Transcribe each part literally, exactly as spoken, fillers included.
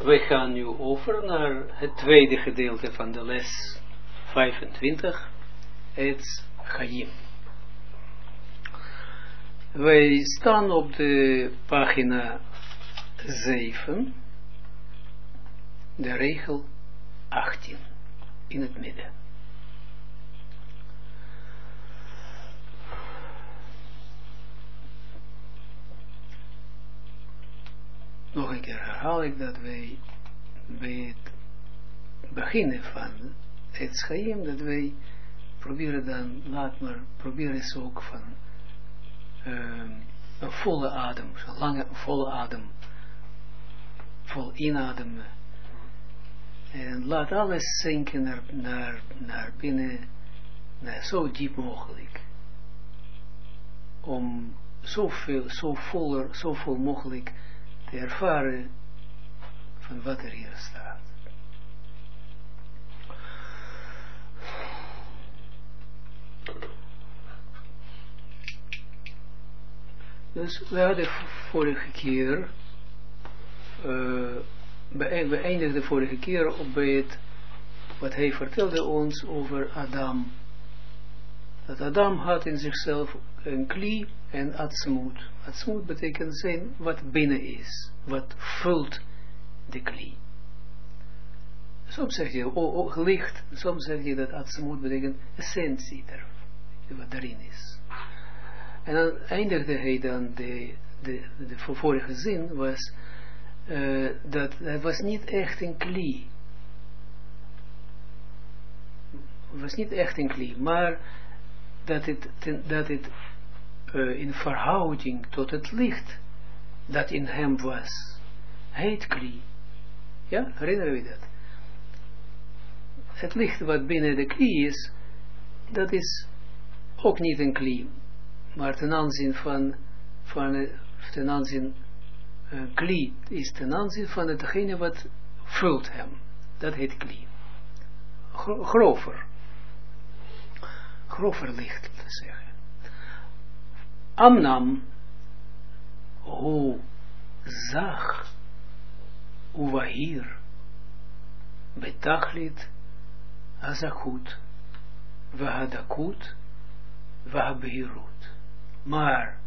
We gaan nu over naar het tweede gedeelte van de les vijfentwintig, het Chaim. Wij staan op de pagina zeven, de regel achttien, in het midden. Nog een keer herhaal ik dat wij bij het beginnen van het Chaim, dat wij proberen dan, laat maar, proberen eens ook van um, een volle adem, een lange volle adem, vol inademen. En laat alles zinken naar, naar, naar binnen, naar zo diep mogelijk. Om zoveel, zo voller, zo vol mogelijk te ervaren van wat er hier staat. Dus we hadden vorige keer, uh, we eindigden vorige keer op bij het, wat hij vertelde ons over Adam. Dat Adam had in zichzelf een kli en atzmoed. Atzmoed betekent zijn wat binnen is, wat vult de kli. Soms zeg je oh, oh, licht, soms zeg je dat atzmoed betekent essentie, wat daarin is. En dan eindigde hij dan, de, de, de vorige zin was, uh, dat het was niet echt een kli. Het was niet echt een kli, maar dat het, dat het uh, in verhouding tot het licht dat in hem was, heet kli. Ja, herinneren we dat? Het licht wat binnen de kli is, dat is ook niet een kli, maar ten aanzien van, van ten aanzien, uh, kli is ten aanzien van hetgene wat vult hem. Dat heet kli. Gro grover. Grover licht, te zeggen. Amnam, hoe zag, uwahir, betachlit, azakut, vahadakut, vahabehirut. Maar,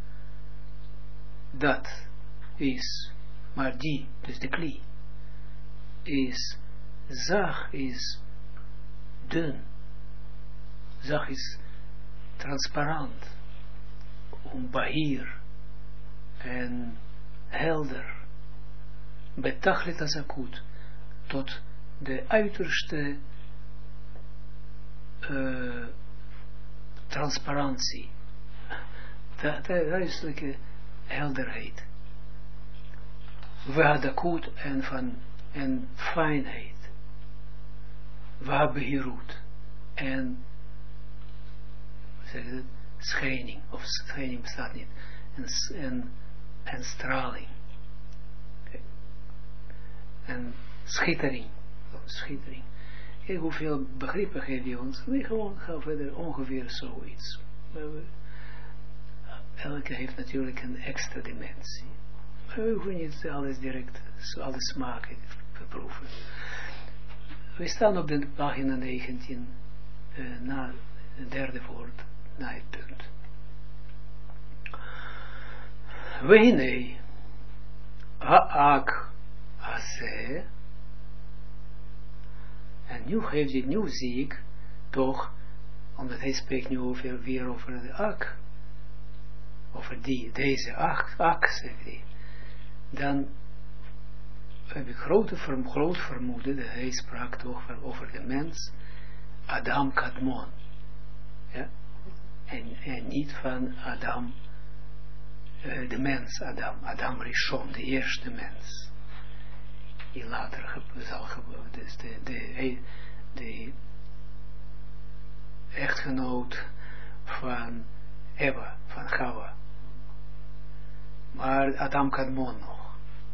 dat is, maar die, dus de kli, is, zag is dun. Zag is transparant, onbahir en helder. Betachlit azakut, tot de uiterste uh, transparantie, de, de uiterlijke helderheid. Vahadakut en van en fijnheid. Vahabehirut en zeg je dat, schijning, of schijning bestaat niet, en, en, en straling, okay. En schittering, schittering. Kijk hoeveel begrippen geeft hij ons, we gewoon gaan verder ongeveer zoiets. We, elke heeft natuurlijk een extra dimensie, maar we hoeven niet alles direct, alle smaken te proeven. We staan op de pagina negentien, uh, na het derde woord, na het punt. Wehine ha'ak hazeh, en nu geeft hij, nu zie ik toch, omdat hij spreekt nu over, weer over de ak, over die, deze ak, ak zegt hij, dan heb ik grote, groot vermoeden dat hij sprak toch over de mens, Adam Kadmon, ja, en, en niet van Adam, uh, de mens Adam, Adam Rishon, de eerste mens, die later zal gebeuren, dus de, de, de echtgenoot van Eva, van Chava, maar Adam Kadmon nog.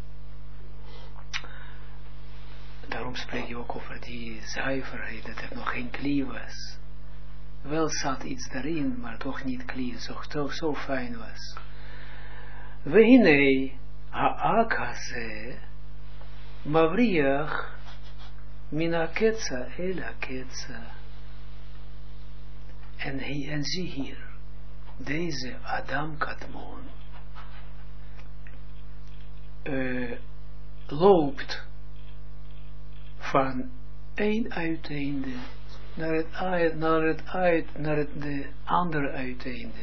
Daarom spreek je ook over die zuiverheid, dat er nog geen kli was. Wel zat iets daarin, maar toch niet kli, zo, toch zo fijn was. Wehine ha'ak hazeh, Mavriach mina ketsa ela ketsa. En, hij, en zie hier, deze Adam Kadmon uh, loopt van één uiteinde naar het, uit, naar het, uit, naar het de andere uiteinde.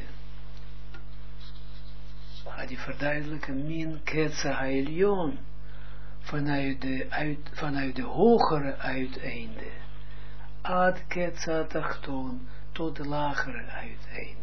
Gaat die verduidelijken, min ketsa haelion, vanuit de, uit, vanuit de hogere uiteinde, ad ketsa tachton, tot de lagere uiteinde.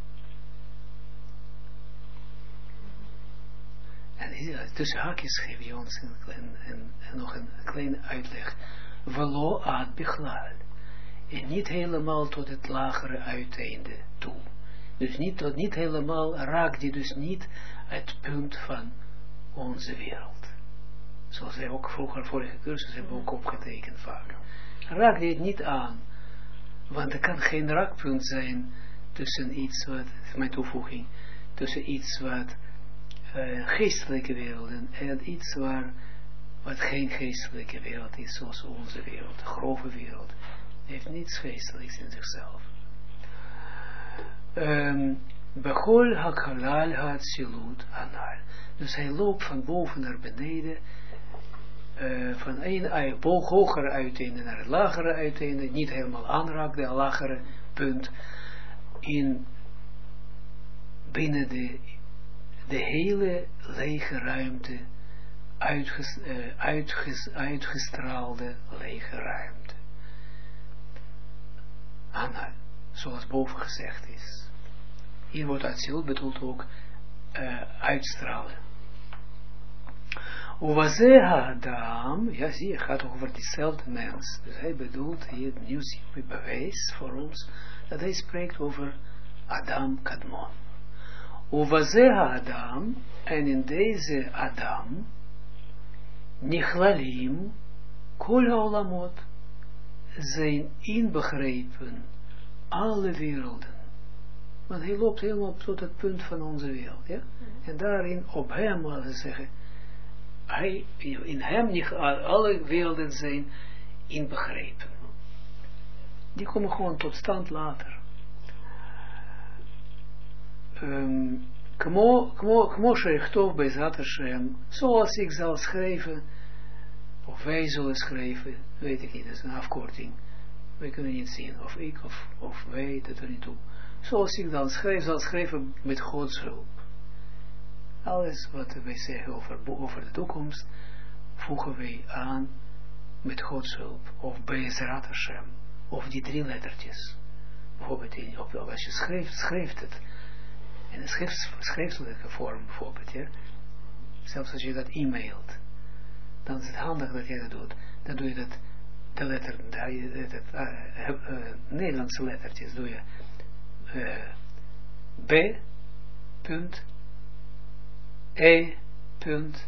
En tussen haakjes geef je ons een, een, een, een, nog een kleine uitleg. Velo ad bichlal. En niet helemaal tot het lagere uiteinde toe. Dus niet, tot, niet helemaal raakt die dus niet het punt van onze wereld. Zoals wij ook vroeger, vorige cursus hebben ook opgetekend vaak. Raakt die het niet aan. Want er kan geen raakpunt zijn tussen iets wat, mijn toevoeging, tussen iets wat uh, geestelijke werelden en iets waar, wat geen geestelijke wereld is, zoals onze wereld, de grove wereld, heeft niets geestelijks in zichzelf. Bechol hakhalal hatsilut anal. Dus hij loopt van boven naar beneden, Uh, van een hogere uiteinde naar het lagere uiteinde, niet helemaal aanraakt, de lagere punt, in binnen de, de hele lege ruimte, uitges, uh, uitges, uitgestraalde lege ruimte. Anal, zoals boven gezegd is. Hier wordt Atsilut bedoeld ook uh, uitstralen. Uwaze Adam, ja zie je, gaat over diezelfde mens. Dus hij bedoelt hier, nu zien we bewijs voor ons, dat hij spreekt over Adam Kadmon. Uwaze Adam, en in deze Adam, Nichlalim, Kol Haolamot, zijn inbegrepen alle werelden. Want hij loopt helemaal tot het punt van onze wereld, ja? En daarin, op hem, laten we zeggen, hij, in hem niet alle werelden zijn inbegrepen. Die komen gewoon tot stand later. Um, Kmo shechtov bezat Hashem, zoals ik zal schrijven, of wij zullen schrijven, weet ik niet, dat is een afkorting. Wij kunnen niet zien, of ik, of, of wij, dat er niet toe. Zoals ik dan schrijf, zal schrijven met Gods hulp. Alles wat wij zeggen over, over de toekomst, voegen wij aan met Gods hulp, of Be'ezrat Hashem, of die drie lettertjes. Bijvoorbeeld, in, of, als je schrijft, schrijft het, in een schrift, schriftelijke vorm bijvoorbeeld, ja. Zelfs als je dat e-mailt, dan is het handig dat je dat doet. Dan doe je dat, de letter, de, de, uh, uh, Nederlandse lettertjes, doe je uh, B, punt, E, punt,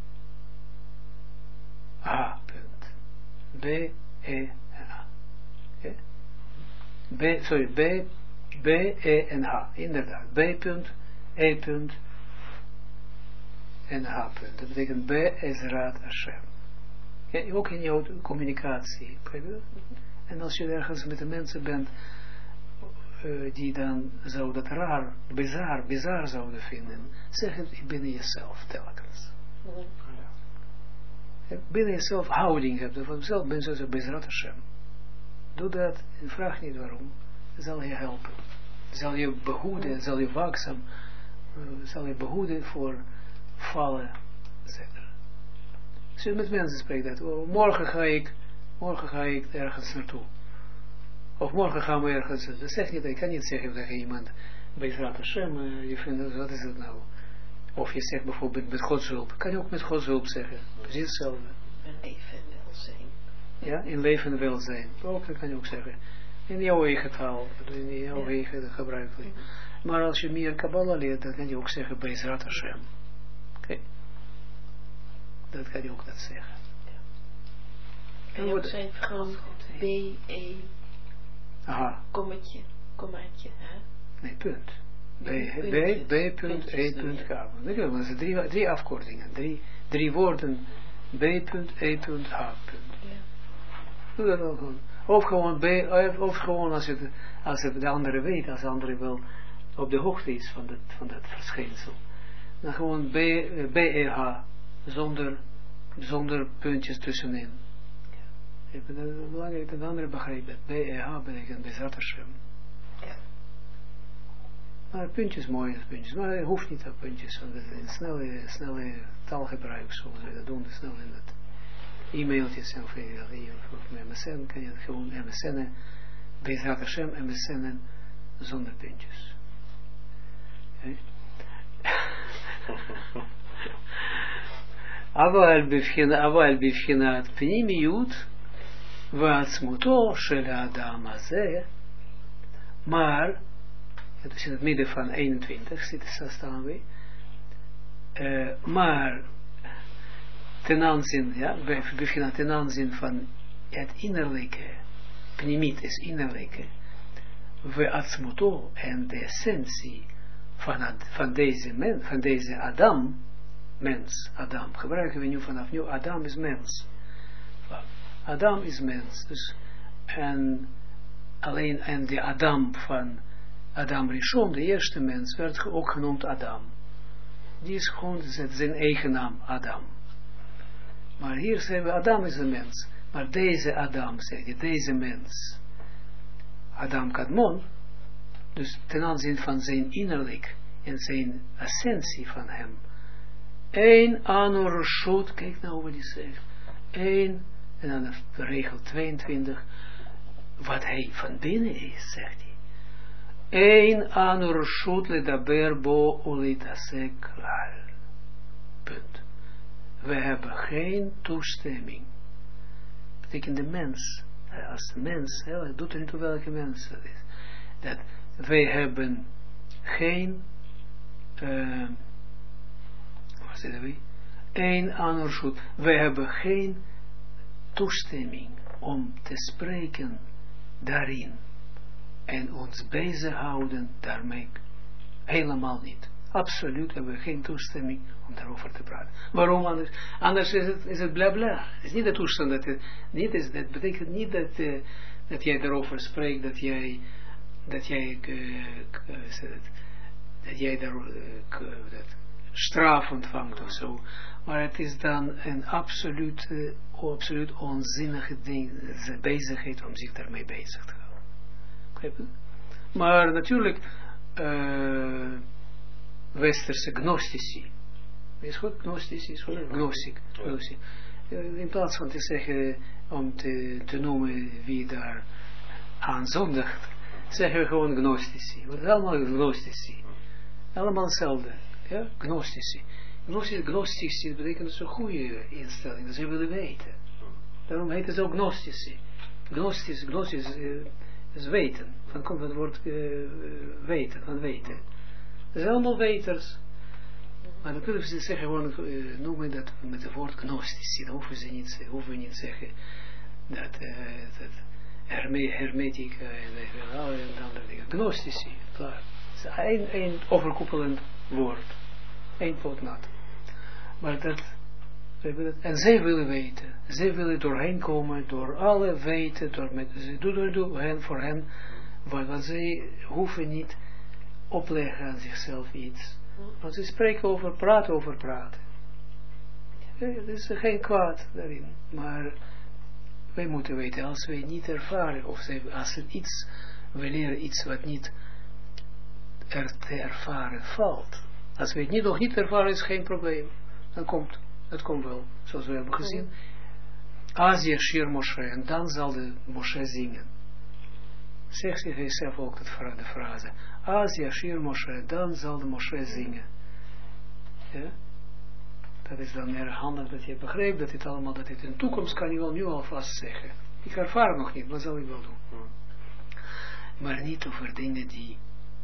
A, punt, B, E, A. Okay? B, sorry, B, B, E en H, inderdaad. B, punt, E, punt, en H, punt. Dat betekent Be'ezrat Hashem. Ja, ook in jouw communicatie. En als je ergens met de mensen bent, uh, die dan zou dat raar, bizar, bizar zouden vinden, zeg het binnen jezelf telkens. Ja, binnen jezelf houding hebben, van jezelf ben je zo Be'ezrat Hashem. Doe dat en vraag niet waarom. Dat zal je helpen. Zal je behoeden, zal je waakzaam, uh, zal je behoeden voor vallen, et cetera. Als je met mensen spreekt dat, oh, morgen ga ik, morgen ga ik ergens naartoe. Of morgen gaan we ergens, dat zeg niet, ik kan niet zeggen tegen iemand, Be'ezrat Hashem, uh, je vindt, wat is dat nou? Of je zegt bijvoorbeeld met Gods hulp, kan je ook met Gods hulp zeggen, precies hetzelfde. In leven en welzijn. Ja, in leven en welzijn, ook, dat kan je ook zeggen. In jouw eigen taal, in jouw ja. eigen gebruikelijk. Mm-hmm. Maar als je meer Kabbalah leert, dan kan je ook zeggen Be'ezrat Hashem. Oké. Okay. Dat kan je ook dat zeggen. Ja. Kan je ook zijn gewoon B, E, aha. kommetje, kommaatje, hè? Nee, punt. B, B, B, punt, E, punt, K. Dat zijn drie, drie afkortingen, drie, drie woorden B.E.H. Doe dat wel gewoon. Of gewoon B, of gewoon als het, als het de andere weet, als de andere wel op de hoogte is van dat, van dat verschijnsel. Dan gewoon B, B E H, zonder, zonder puntjes tussenin. Ja. Dat is belangrijk dat de andere begrijpen. B E H betekent Bezrat Hashem. Ja. Maar puntjes, mooie puntjes, maar het hoeft niet op puntjes, want het is een snelle, snelle taalgebruik, zoals we dat doen, snel in het e-mailtjes of M S N, kan je het gewoon M S N'en, Bezrat Hashem M S N'en, zonder puntjes. Okay. אבל בבחינת פנימיות ועצמותו של האדם הזה, maar, het is in het midden van eenentwintig, zit het, staan we, uh, maar ten aanzien, ja, bevחינת ten aanzien van het innerlijke, pnimiet is innerlijke, ועצמותו en de essentie van, van deze mens, van deze Adam, mens, Adam, gebruiken we nu vanaf nu, Adam is mens. Adam is mens, dus, en alleen, en de Adam van Adam Rishon, de eerste mens, werd ook genoemd Adam. Die is gewoon zijn eigen naam, Adam. Maar hier zeggen we, Adam is een mens, maar deze Adam, zeg je, deze mens, Adam Kadmon, dus ten aanzien van zijn innerlijk en zijn essentie van hem, Eén anor shut, kijk nou wat hij zegt. Eén, en dan de regel tweeëntwintig, wat hij van binnen is, zegt hij. Eén anor shut ledaber bo ulitase klal. Punt. We hebben geen toestemming. Betekent de mens, als de mens, het doet er niet toe welke mens dat is. Dat wij hebben geen uh, Eén anorschut. We hebben geen toestemming om te spreken daarin en ons bezighouden daarmee. Helemaal niet. Absoluut hebben we geen toestemming om daarover te praten. Waarom anders? Anders is het, is het bla bla. Het is niet de toestand dat het niet is. Dat betekent niet dat, uh, dat jij daarover spreekt, dat jij dat jij uh, dat jij daar uh, dat straf ontvangt of zo, maar het is dan een absoluut, uh, absoluut onzinnige ding, bezigheid om zich daarmee bezig te houden. Begrijp je? Maar natuurlijk, uh, westerse gnostici, is goed, gnostici is goed, gnostic, gnostic. Uh, in plaats van te zeggen, om te, te noemen wie daar aan zondigt, zeggen we gewoon gnostici, want het is allemaal gnostici, allemaal hetzelfde. Ja, gnostici. Gnostici, gnostici betekent dus een goede instelling, dat ze willen weten. Daarom heet het ook gnostici. Gnostici, gnostici uh, is weten. Van komt het woord uh, weten, van weten. Dat zijn allemaal weters. Maar natuurlijk ze zeggen gewoon, uh, noemen dat met het woord gnostici. Dan hoeven ze niet, hoeven niet zeggen dat, uh, dat herme, hermetica en andere dingen. Gnostici, klaar. Het is een, een overkoepelend woord. Eén pot nat. Maar dat, en zij willen weten. Zij willen doorheen komen, door alle weten, door met, ze doen door hen, voor hen, want, want zij hoeven niet opleggen aan zichzelf iets. Want ze spreken over, praten over praten. Er is geen kwaad daarin. Maar wij moeten weten, als wij niet ervaren, of zij, als er iets, we leren iets wat niet er te ervaren valt. Als we het niet, nog niet ervaren, is geen probleem. Dan komt, het komt wel, zoals we hebben gezien. Asia Shir Moshe, en dan zal de Moshe zingen. Zegt hij zelf ook dat, de frase. Asia Shir Moshe, dan zal de Moshe zingen. Ja? Dat is dan erg handig dat je begrijpt dat dit allemaal, dat dit in de toekomst kan je wel nu alvast zeggen. Ik ervaar het nog niet, maar zal ik wel doen. Maar niet over dingen die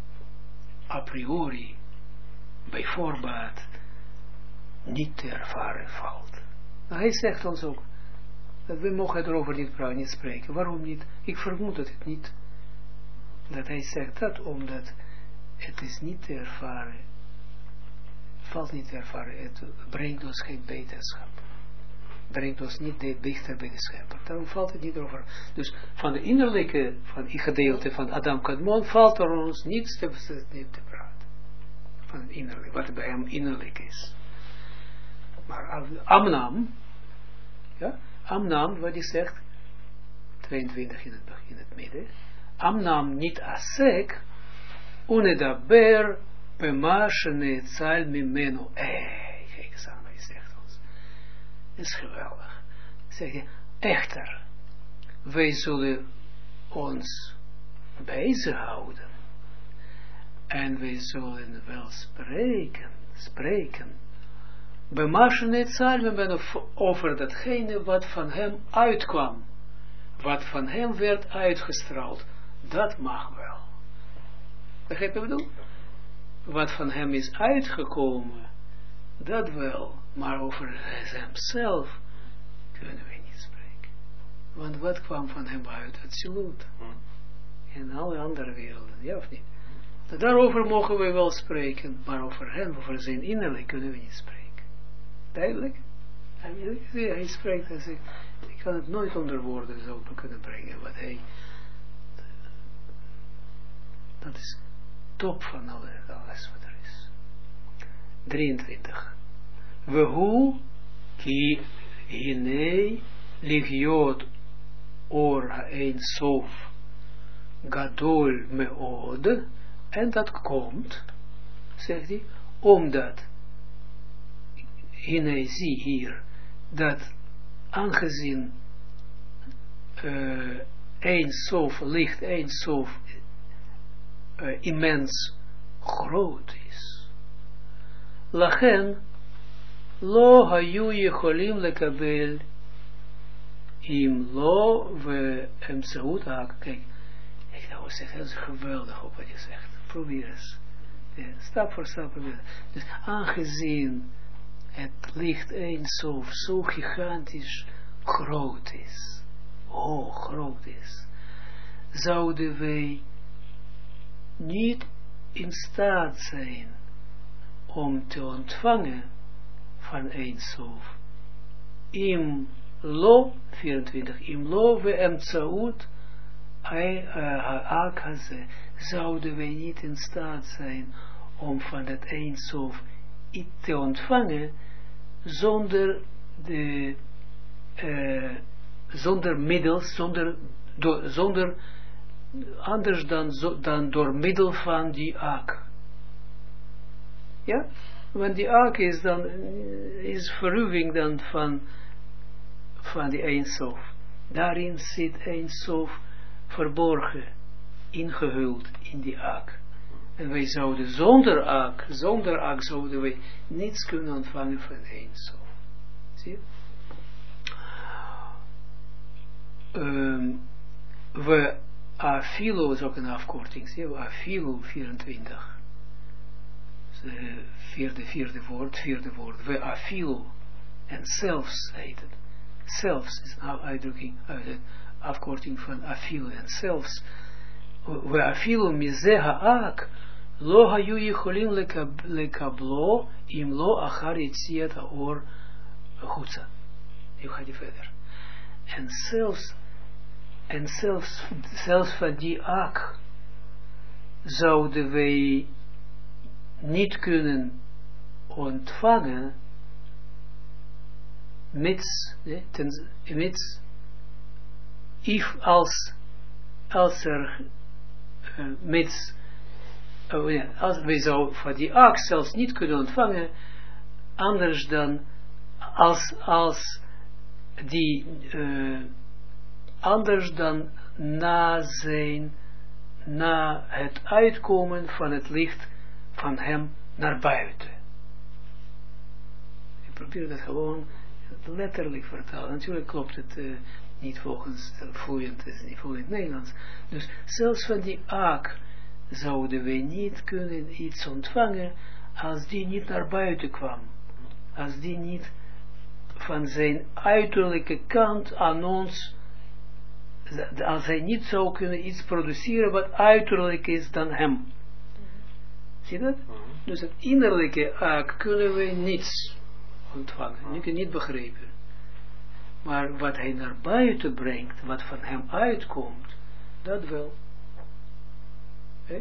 a priori bij voorbaat niet te ervaren valt. Nou, hij zegt ons ook dat we mogen erover niet praten, niet spreken. Waarom niet? Ik vermoed dat het niet, dat hij zegt dat omdat het is niet te ervaren, valt niet te ervaren, het brengt ons geen beterschap. brengt ons niet dichter bij de schepper. Daarom valt het niet over. Dus van de innerlijke van die gedeelte van Adam Kadmon valt er ons niets te, te, te praten. Van het innerlijke, wat bij hem innerlijk is. Maar Amnam, ja, Amnam, wat hij zegt, tweeëntwintig in het, in het midden, Amnam niet asek, unedaber, pemashene, tzal mimenu, eh, kijk eens aan wat hij zegt ons. Dat is geweldig. Zeg je, echter, wij zullen ons bezighouden, en wij zullen wel spreken, spreken, bemashene, tzal mimenu, over datgene wat van hem uitkwam. Wat van hem werd uitgestraald, dat mag wel. Begrijp je wat ik bedoel? Wat van hem is uitgekomen, dat wel. Maar over hemzelf kunnen we niet spreken. Want wat kwam van hem uit? Absoluut. En alle andere werelden, ja of niet? Daarover mogen we wel spreken, maar over hem, over zijn innerlijk kunnen we niet spreken. Duidelijk? Hij spreekt en zegt, ik kan het nooit onder woorden zo kunnen brengen, wat hij, dat is top van alles wat er is. drieëntwintig. Wehu ki hine ligiot or haein sof gadol meod, en dat komt, zegt hij, omdat hine zie hier, dat aangezien uh, een sof, licht een sof uh, immens groot is. Lachen lo hayu yecholim lekabel im lo ve emtsaut ha. Kijk, ik zou zeggen, dat is geweldig op wat je zegt. Probeer eens. Ja, stap voor stap. Dus aangezien het licht Eindsof zo gigantisch groot is, hoog groot is, zouden wij niet in staat zijn om te ontvangen van Eindsof. Im lo, vierentwintig, im lo we emtsaut ha'ak haze, zouden wij niet in staat zijn om van het Eindsof te ontvangen zonder de uh, zonder middels, zonder, do, zonder anders dan, zo, dan door middel van die ak. Ja? Want die ak is dan is verruwing dan van van die Eindsof. Daarin zit Eindsof verborgen, ingehuld in die ak. En wij zouden zonder ak, zonder ak zouden wij niets kunnen ontvangen van Eindsof. Zie je? Um, we afilo is ook een afkorting, zie je? We afilo vierentwintig. De vierde, vierde woord, vierde woord. We afilo. En zelfs heet het. Zelfs is een uitdrukking, uit afkorting van afilo. En zelfs. We afilo mizeha ak. Lo hayu yicholim lekablo im lo achar yetziat haor chutza. Nu gaat hij verder. En zelfs, en zelfs, zelfs van die ak zouden wij niet kunnen ontvangen mits, eh, ten, mits if als, als er uh, mits Oh, ja, als wij zouden van die ak zelfs niet kunnen ontvangen, anders dan als, als die, uh, anders dan na zijn, na het uitkomen van het licht van hem naar buiten. Ik probeer dat gewoon letterlijk vertalen. Natuurlijk klopt het uh, niet volgens uh, vloeiend, het is niet vloeiend Nederlands. Dus zelfs van die ak zouden wij niet kunnen iets ontvangen als die niet naar buiten kwam. Als die niet van zijn uiterlijke kant aan ons, als hij niet zou kunnen iets produceren wat uiterlijk is dan hem. Mm-hmm. Zie je dat? Mm-hmm. Dus het innerlijke ak kunnen wij niets ontvangen. Mm-hmm. Je kunt niet begrijpen. Maar wat hij naar buiten brengt, wat van hem uitkomt, dat wel. Hey?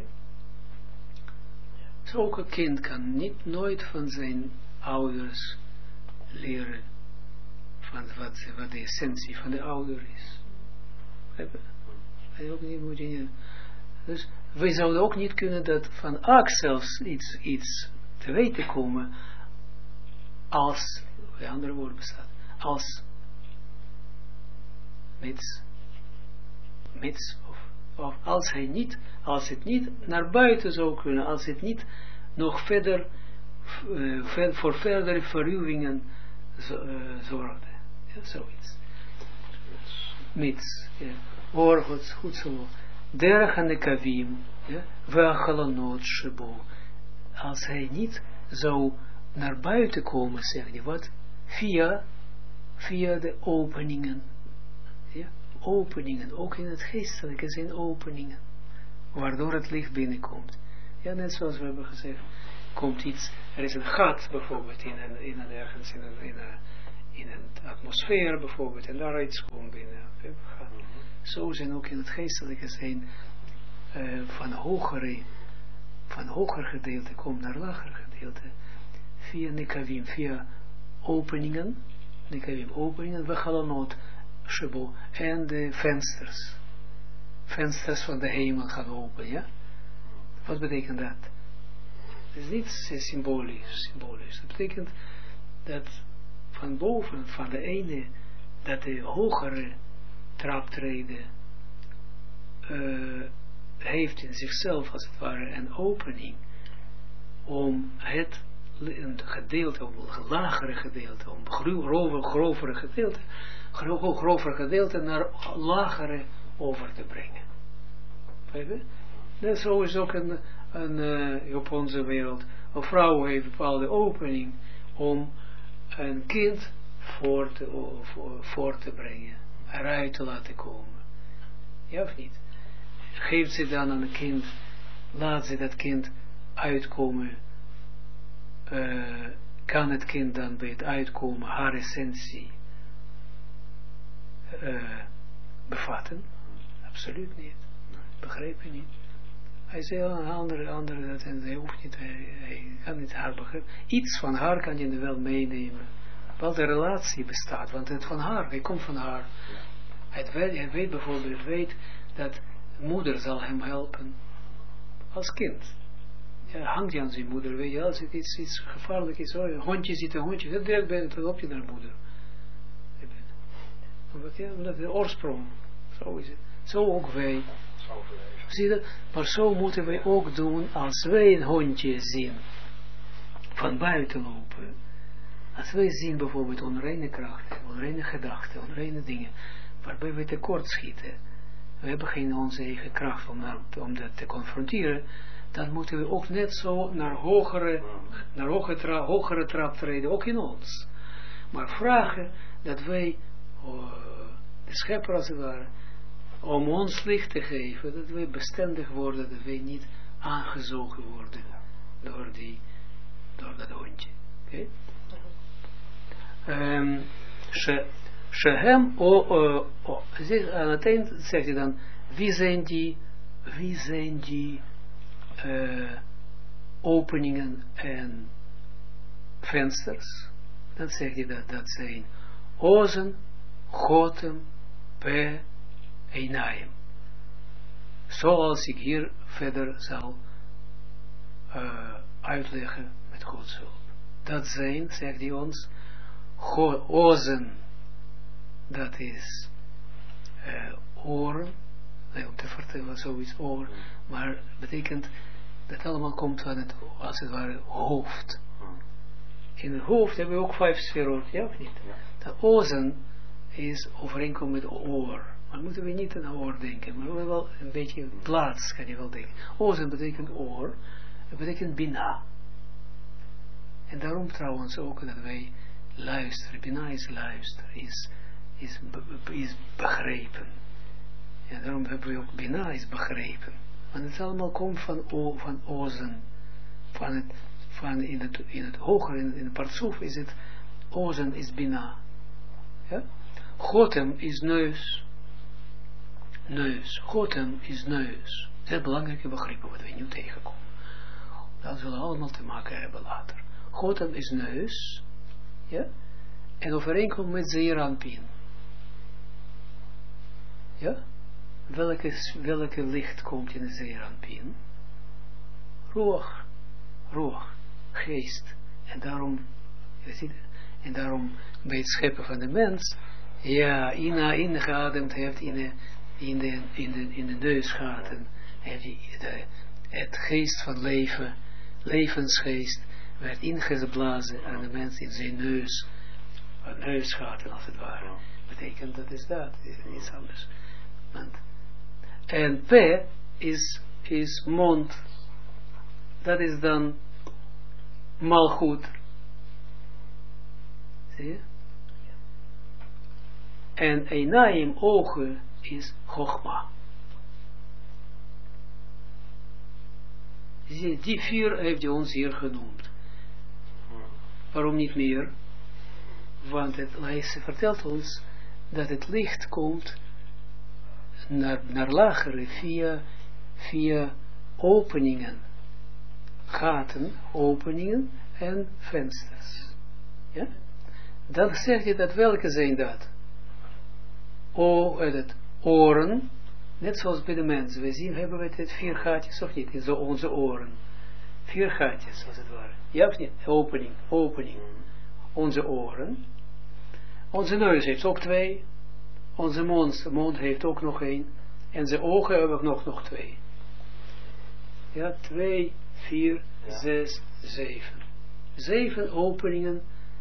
Dus ook een kind kan niet nooit van zijn ouders leren van wat, wat de essentie van de ouder is. Hij ook niet moet je, dus wij zouden ook niet kunnen dat van Ak zelfs iets, iets te weten komen als, bij andere woorden bestaat, als mits, mits of, of als hij niet, als het niet naar buiten zou kunnen, als het niet nog verder uh, ver, voor verdere verruwingen uh, zorgde. Ja, zoiets. Mits, ja. Hoor goed, goed zo. Derech aan de kavim, ja, ve'achalanot shebo. Als hij niet zou naar buiten komen, zeg je wat? Via, via de openingen. Ja, openingen, ook in het geestelijke zijn openingen. Waardoor het licht binnenkomt. Ja, net zoals we hebben gezegd. Komt iets, er is een gat bijvoorbeeld in een, in een ergens, in een, in een, in een atmosfeer bijvoorbeeld. En daar iets komt binnen. Zo zijn ook in het geestelijke zijn uh, van hogere, van hoger gedeelte komt naar lager gedeelte. Via nekavim, via openingen, nekavim openingen, we gaan nood, shebo, en de vensters. Vensters van de hemel gaan open, ja? Wat betekent dat? Het is niet symbolisch, symbolisch. Dat betekent dat van boven, van de ene, dat de hogere traptreden uh, heeft in zichzelf als het ware een opening om het een gedeelte, om een lagere gedeelte, om grove, grovere gedeelte, gro grovere gedeelte naar lagere over te brengen. Dat zo is ook een, een uh, op onze wereld. Een vrouw heeft een bepaalde opening om een kind voor te, voor, voor te brengen, eruit te laten komen. Ja of niet? Geeft ze dan aan een kind, laat ze dat kind uitkomen, uh, kan het kind dan bij het uitkomen haar essentie uh, bevatten? Absoluut niet. Begrijp je niet? Hij zei, een andere, andere, dat, en hij hoeft niet, hij, hij kan niet haar begrijpen. Iets van haar kan je er wel meenemen. Wel de relatie bestaat, want het van haar, hij komt van haar. Hij weet, hij weet bijvoorbeeld, weet dat moeder zal hem helpen. Als kind. Ja, hangt hij aan zijn moeder, weet je, als het iets, iets gevaarlijk is, oh, een hondje ziet een hondje, dat direct bij het op je naar moeder. Ja, omdat de oorsprong, zo is het. Zo ook wij. Zie je, maar zo moeten wij ook doen als wij een hondje zien. Van buiten lopen. Als wij zien bijvoorbeeld onreine krachten, onreine gedachten, onreine dingen, waarbij we tekort schieten. We hebben geen onze eigen kracht om, naar, om dat te confronteren. Dan moeten we ook net zo naar hogere, naar hogere, tra, hogere trap treden, ook in ons. Maar vragen dat wij, uh, de schepper als het ware, om ons licht te geven, dat wij bestendig worden, dat wij niet aangezogen worden door, die, door dat hondje. Oké? Okay? Um, Shehem, oh, oh, oh. Aan het eind zegt hij dan, wie zijn die, wie zijn die uh, openingen en vensters? Dan zegt hij dat, dat zijn ozen, goten, pe, einaim. Zoals ik hier verder zal uh, uitleggen met Gods hulp. Dat zijn, zegt hij ons, ozen, dat is uh, oren, nee, om te vertellen zoiets oor, maar betekent dat allemaal komt van het, als het ware, hoofd. In het hoofd hebben we ook vijf sferen, ja of niet? De ozen is overeenkomt met oor. Maar moeten we niet aan oor denken, maar wel een beetje plaats, kan je wel denken. Ozen betekent oor, het betekent bina. En daarom trouwens ook dat wij luisteren, bina is luisteren, is, is, be, is begrepen. Ja, daarom hebben we ook bina is begrepen. Want het allemaal komt van, o, van ozen, van het, van in het, in het hoger, in, in het partsoef is het, ozen is bina. Ja? Gotem is neus. Neus. Gotem is neus. Dat is belangrijke begrippen wat we nu tegenkomen. Dat zullen allemaal te maken hebben later. Gotem is neus. Ja? En overeenkomt met Zeir Anpin. Ja? Welke, welke licht komt in de Zeir Anpin? Roog. Roog. Geest. En daarom, je ziet, en daarom bij het scheppen van de mens, ja, Ina ingeademd heeft in de, in de, in de, in de neusgaten, heeft hij de, het geest van leven, levensgeest, werd ingeblazen aan de mens in zijn neus, van neusgaten als het ware. Betekent dat is dat, is niets anders. Want, en P is, is mond, dat is dan malgoed. Zie je? En Einaim, ogen, is Chogma. Zie je, die vier heeft hij ons hier genoemd. Waarom niet meer? Want het, hij vertelt ons dat het licht komt naar, naar lagere via, via openingen. Gaten, openingen en vensters. Ja? Dan zegt hij dat welke zijn dat? O, het oren, net zoals bij de mens. We zien, hebben we het vier gaatjes of niet? In zo onze oren. Vier gaatjes, als het ware. Ja of niet? Opening, opening. Onze oren. Onze neus heeft ook twee. Onze mond, mond heeft ook nog één. En zijn ogen hebben nog, nog twee. Ja, twee, vier, ja. zes, zeven. Zeven openingen.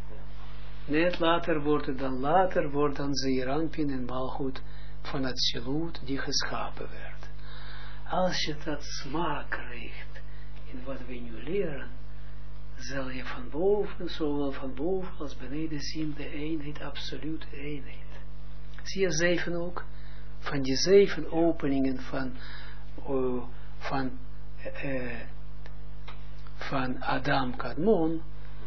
Net later wordt het dan, later wordt dan Zeir Anpin en Malchut van het Atsilut die geschapen werd. Als je dat smaak krijgt in wat we nu leren, zal je van boven, zowel van boven als beneden zien de eenheid, absolute eenheid. Zie je zeven ook? Van die zeven openingen van, uh, van, uh, van Adam Kadmon,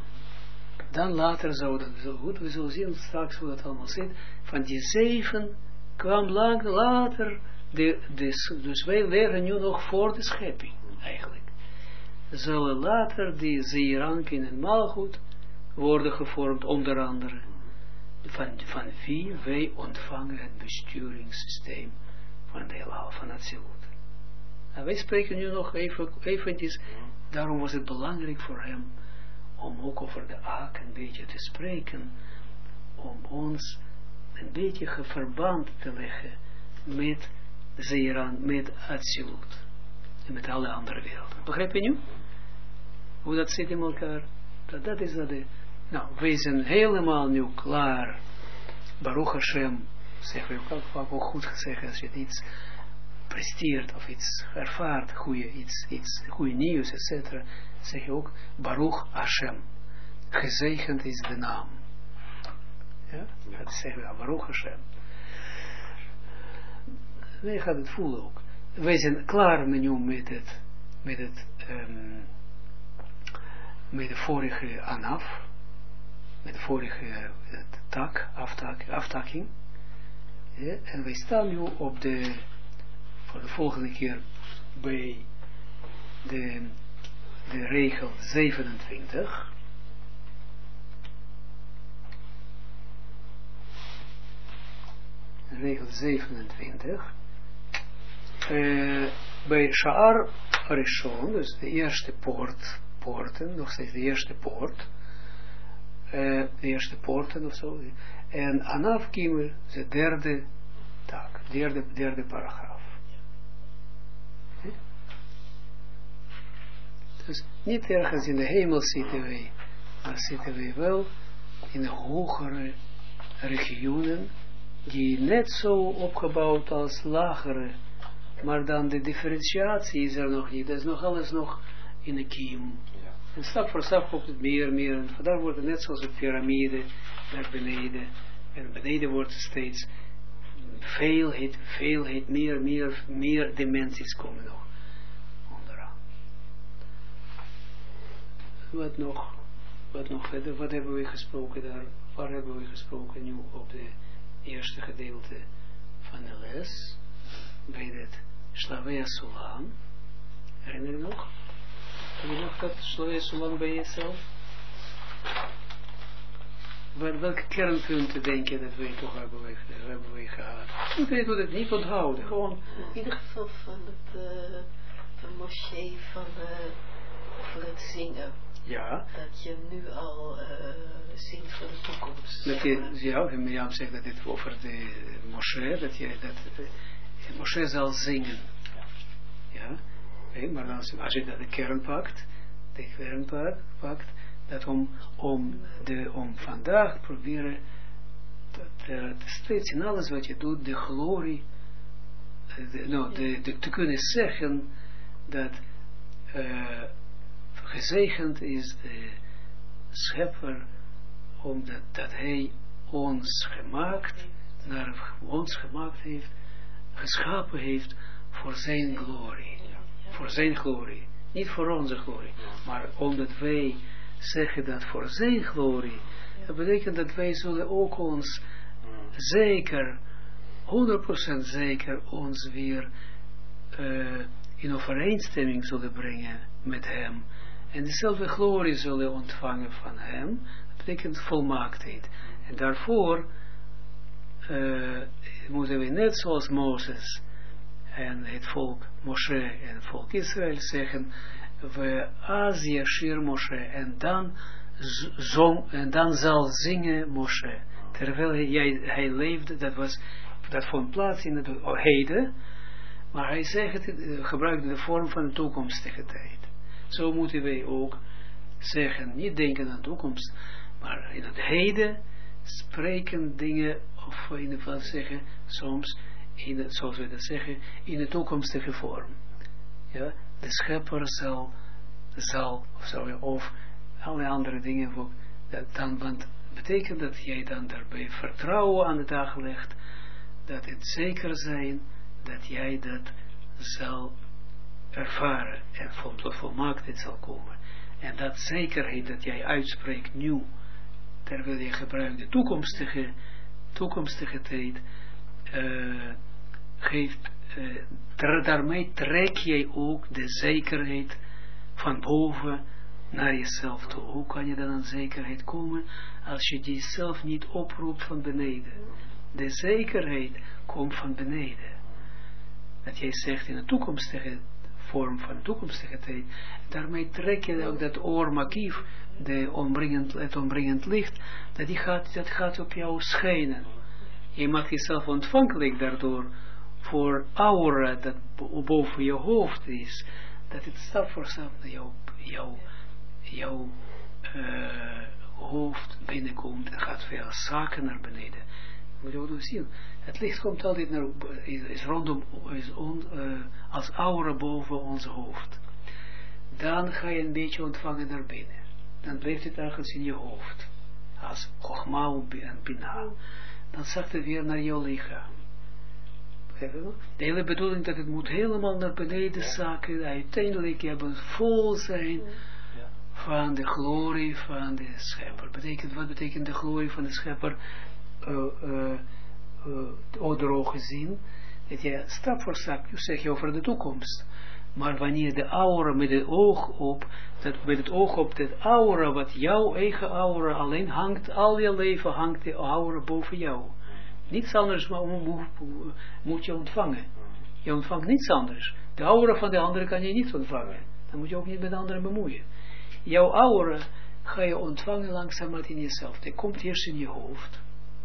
dan later zou dat zo goed, we zullen zien straks hoe dat allemaal zit, van die zeven kwam lang later, de, de, dus wij leren nu nog voor de schepping, eigenlijk. Zullen later die Zeir Anpin en Malchut worden gevormd, onder andere, van, van wie wij ontvangen het besturingssysteem van de heelal, van Atsilut. En wij spreken nu nog even, eventjes, daarom was het belangrijk voor hem, om ook over de Ak een beetje te spreken, om ons een beetje verband te leggen met Zeiran, met Atsilut en met alle andere werelden. Begrijp je nu? Hoe dat zit in elkaar? Dat, dat is dat de, nou, wij zijn helemaal nu klaar. Baruch Hashem, zeggen we ook, ook, ook goed gezegd, als je iets presteert of iets ervaart, goede, iets, iets, goede nieuws, et cetera, zeg je ook Baruch Hashem. Gezegend is de naam. Ja? Dat zeggen we, Baruch Hashem. Wij gaan het voelen ook. Wij zijn klaar nu met het, met het, um, met de vorige anaf, met de vorige uh, tak, aftak, aftakking. Ja? En wij staan nu op de, voor de volgende keer bij de, de regel zevenentwintig. Regel zevenentwintig. Uh, bij Sha'ar Rishon, dus de eerste poort, poorten, nog steeds de eerste poort, uh, de eerste poorten of zo, en Anaf Gimel, de derde tak, derde, derde paragraaf. Okay. Dus niet ergens in de hemel zitten wij, maar zitten wij wel in de hogere regionen, die net zo opgebouwd als lagere, maar dan de differentiatie is er nog niet. Dat is nog alles nog in de kiem. Ja. En stap voor stap komt het meer en meer. En vandaar wordt het net zoals een piramide naar beneden. En beneden wordt het steeds veelheid, veelheid, meer, meer, meer dimensies komen nog onderaan. Wat nog? Wat nog verder? Wat hebben we gesproken daar? Waar hebben we gesproken nu op de eerste gedeelte van de les, bij het Shlavei Sulam. Herinner je nog? Heb je nog dat Shlavei Sulam bij jezelf? Welke kernpunten denk je dat wij toch hebben we, hebben we gehad? Ik weet het niet onthouden, gewoon. In ieder geval van het, uh, van Moshe, van uh, over het zingen. Ja. Dat je nu al uh, zingt voor de toekomst. Dat je, ja, Mirjam zegt dat dit over de Moshe, dat je, dat uh, Moshe zal zingen. Ja. Okay, maar als, als je dat de kern pakt, de kern pakt, dat om, om, de, om vandaag proberen dat, uh, steeds in alles wat je doet, de glorie, de, no, de, de, te kunnen zeggen dat uh, gezegend is de schepper, omdat dat hij ons gemaakt, naar ons gemaakt heeft, geschapen heeft voor zijn glorie. Voor zijn glorie. Niet voor onze glorie. Maar omdat wij zeggen dat voor zijn glorie, dat betekent dat wij zullen ook ons zeker, honderd procent zeker, ons weer uh, in overeenstemming zullen brengen met hem. En dezelfde glorie zullen ontvangen van hem. Dat betekent volmaaktheid. En daarvoor uh, moeten we net zoals Mozes en het volk Moshe en het volk Israël zeggen, we az yashir Moshe, en dan zong, en dan zal zingen Moshe. Terwijl hij, hij leefde, dat was, dat vond plaats in het heden, maar hij zegt, het, gebruikte de vorm van de toekomstige tijd. Zo moeten wij ook zeggen, niet denken aan de toekomst, maar in het heden spreken dingen, of in de plaats zeggen, soms, in het, zoals we dat zeggen, in de toekomstige vorm. Ja, de schepper zal, zal of, sorry, of alle andere dingen, ook, dat dan, want betekent dat jij dan daarbij vertrouwen aan de dag legt, dat het zeker zijn, dat jij dat zal ervaren en tot volmaaktheid zal komen. En dat zekerheid dat jij uitspreekt nu, terwijl je gebruikt de toekomstige, toekomstige tijd, uh, geeft, uh, ter, daarmee trek jij ook de zekerheid van boven naar jezelf toe. Hoe kan je dan aan zekerheid komen als je die zelf niet oproept van beneden? De zekerheid komt van beneden. Dat jij zegt in de toekomstige vorm van toekomstige tijd, daarmee trek je ook dat oor makief, de omringend, het omringend licht, dat, die gaat, dat gaat op jou schijnen. Je maakt jezelf ontvankelijk daardoor voor aura dat boven je hoofd is, dat het stap voor stap naar jou, jou, jouw uh, hoofd binnenkomt en gaat veel zaken naar beneden. Moet je ook zien. Het licht komt altijd naar, is, is rondom, is on, uh, als aura boven ons hoofd. Dan ga je een beetje ontvangen naar binnen. Dan blijft het ergens in je hoofd. Als Chogma en Bina. Dan zakt het weer naar jouw lichaam. De hele bedoeling dat het moet helemaal naar beneden zakken. Uiteindelijk hebben vol zijn van de glorie van de schepper. Betekent, wat betekent de glorie van de schepper? Uh, uh, uh, Odero gezien, dat je stap voor stap, je zeg je over de toekomst, maar wanneer de aura met het oog op, dat met het oog op dat aura, wat jouw eigen aura alleen hangt, al je leven hangt de aura boven jou. Niets anders maar moet je ontvangen. Je ontvangt niets anders. De aura van de andere kan je niet ontvangen. Dan moet je ook niet met de anderen bemoeien. Jouw aura ga je ontvangen langzamerhand in jezelf. Die komt eerst in je hoofd.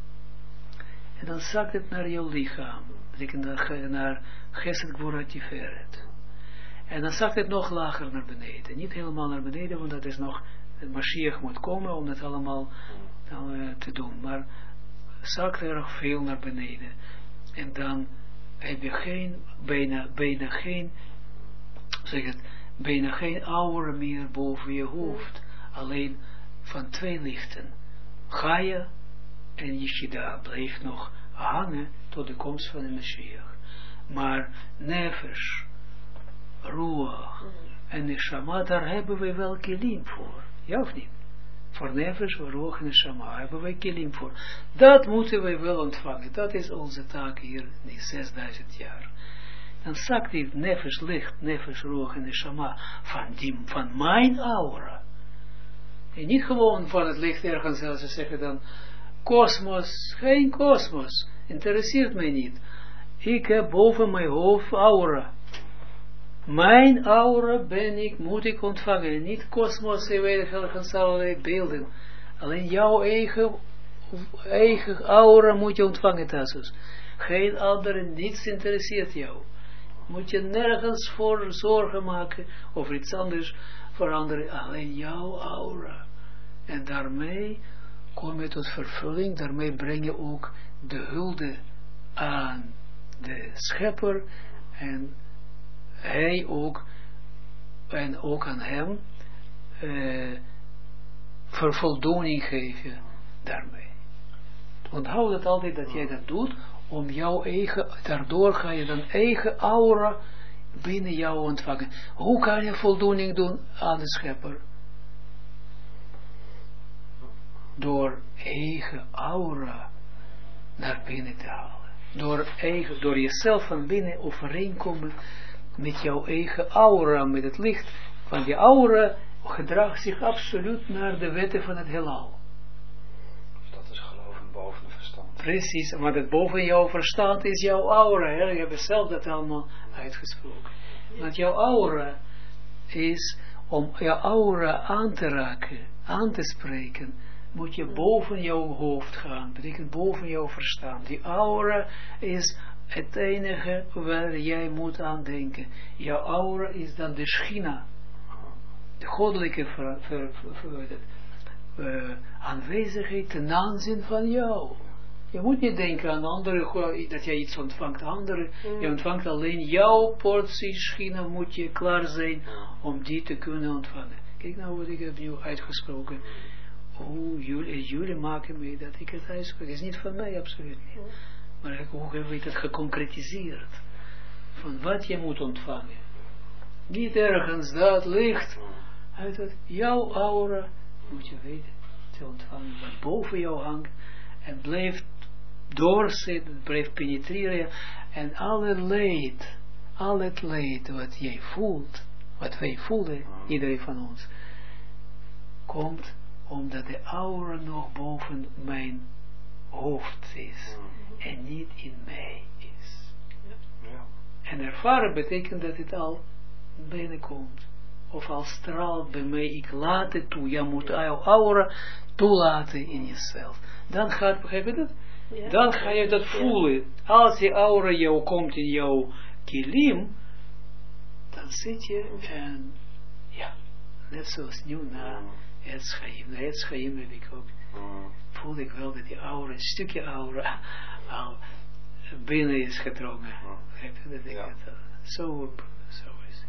En dan zakt het naar jouw lichaam. Betekent naar Gesed Gvura Tiferet. En dan zakt het nog lager naar beneden. Niet helemaal naar beneden, want dat is nog, de Mashiach moet komen om dat allemaal uh, te doen. Maar zakt er nog veel naar beneden. En dan heb je geen, bijna, bijna geen, zeg het, bijna geen aura meer boven je hoofd. Alleen van twee lichten. Gaia en Yeshida blijft nog hangen tot de komst van de Mashiach. Maar Nefesh, Ruach en Neshama, daar hebben we wel kelim voor. Ja of niet? Voor nefesh, roch en neshama. Hebben wij kilim voor. Dat moeten wij wel ontvangen. Dat is onze taak hier, die zesduizend jaar. Dan zakt die nefesh licht, nefesh, roch en neshama van, die, van mijn aura. En niet gewoon van het licht ergens, als ze zeggen dan, kosmos, geen kosmos, interesseert mij niet. Ik heb boven mijn hoofd aura. Mijn aura ben ik, moet ik ontvangen. Niet kosmos, je weet ergens allerlei beelden. Alleen jouw eigen, eigen aura moet je ontvangen, Tassus. Geen andere, niets interesseert jou. Moet je nergens voor zorgen maken, of iets anders veranderen. Alleen jouw aura. En daarmee kom je tot vervulling, daarmee breng je ook de hulde aan de schepper en hij ook en ook aan hem uh, vervoldoening geven daarmee. Onthoud dat altijd dat jij dat doet om jouw eigen, daardoor ga je dan eigen aura binnen jou ontvangen. Hoe kan je voldoening doen aan de schepper? Door eigen aura naar binnen te halen. Door, eigen, door jezelf van binnen overeenkomen met jouw eigen aura, met het licht. Want die aura gedraagt zich absoluut naar de wetten van het heelal. Dat is geloven boven het verstand. Precies, maar dat boven jouw verstand is jouw aura. Hè? Je hebt zelf dat allemaal uitgesproken. Want jouw aura is, om jouw aura aan te raken, aan te spreken, moet je boven jouw hoofd gaan. Betekent boven jouw verstand. Die aura is het enige waar jij moet aan denken. Jouw aura is dan de schina. De goddelijke ver, ver, ver, ver, uh, aanwezigheid ten aanzien van jou. Je moet niet denken aan anderen, dat jij iets ontvangt. Anderen, mm. Je ontvangt alleen jouw portie schina, moet je klaar zijn om die te kunnen ontvangen. Kijk nou wat ik heb nu uitgesproken. Hoe jullie, jullie maken mee dat ik het uitspreek. Het is niet van mij, absoluut niet. Maar hoe heb ik het geconcretiseerd? Van wat je moet ontvangen. Niet ergens dat licht. Uit het, jouw aura moet je weten te ontvangen. Wat boven jou hangt. En blijft doorzitten, blijft penetreren. En al het leed, al het leed wat jij voelt, wat wij voelen, iedereen van ons, komt omdat de aura nog boven mijn hoofd is en niet in mij is. Ja. En ervaren betekent dat het al binnenkomt. Of al straalt bij mij, ik laat het toe. Je moet jouw aura toelaten in jezelf. Dan gaat, begrijp je dat? Ja. Dan ga je dat voelen. Als die aura jou komt in jouw kilim, dan zit je en ja, net zoals nu na het schaim. Na het schaim heb ik ook, voelde ik wel dat die aura, een stukje aura, al binnen is gedrongen. Begrijp je dat ik ja. het zo, zo is.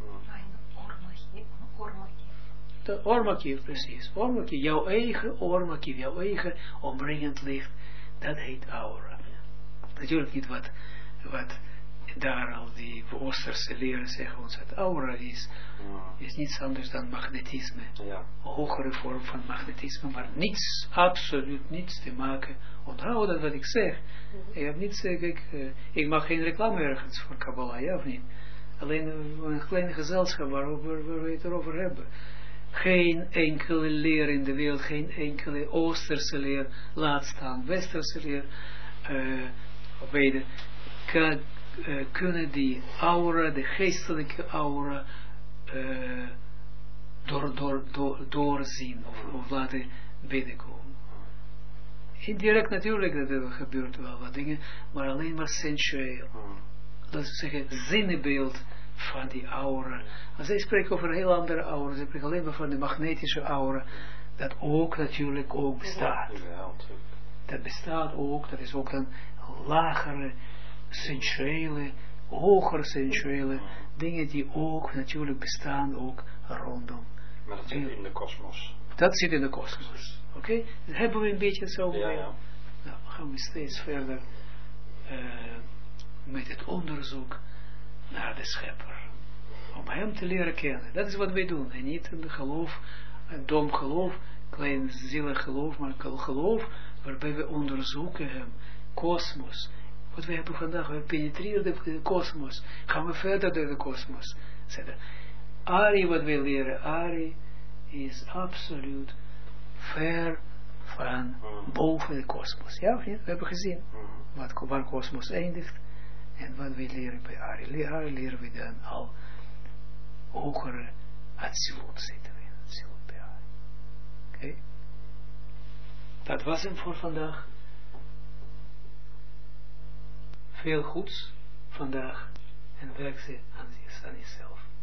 De ormakief, precies. Ormakief, jouw eigen ormakief, jouw eigen omringend licht, dat heet aura. Natuurlijk niet wat, wat daar al die Oosterse leren zeggen ons, dat aura is, is niets anders dan magnetisme. Ja. Een hogere vorm van magnetisme, maar niets, absoluut niets te maken. Onthoud dat wat ik zeg. Ik heb niet zeggen, ik, uh, ik mag geen reclame ergens voor Kabbalah, ja of niet? Alleen een klein gezelschap waarover we het erover hebben. Geen enkele leer in de wereld, geen enkele Oosterse leer, laat staan Westerse leer, uh, weten, kan, uh, kunnen die aura, de geestelijke aura, uh, door, door, door, doorzien of, of laten binnenkomen. Indirect natuurlijk, dat er gebeurt wel wat dingen, maar alleen maar sensueel. Dat is zeggen, zinnenbeeld van die aura. Als zij spreken over een heel andere aura, ze spreken alleen maar van de magnetische aura, dat ook natuurlijk ook bestaat. Dat bestaat ook, dat is ook een lagere, sensuele, hogere sensuele dingen die ook natuurlijk bestaan, ook rondom. Maar dat zit in de kosmos. Dat zit in de kosmos. Oké? Okay? Dat hebben we een beetje zo. Ja, ja. Nou, gaan we steeds verder uh, met het onderzoek naar de schepper. Om hem te leren kennen. Dat is wat wij doen. En niet een geloof, een dom geloof. klein zielig geloof, maar geloof waarbij we onderzoeken hem, kosmos. Wat we hebben vandaag, we penetreren de kosmos, gaan we verder door de kosmos. Ari, wat we leren, Ari is absoluut ver van boven de kosmos. Ja of niet? We hebben gezien wat, waar kosmos eindigt en wat we leren bij Ari. Ari leren we dan al hogere Atsilut zitten we in Atsilut bij Ari. Oké? Okay. Dat was hem voor vandaag. Veel goeds vandaag en werk ze aan jezelf.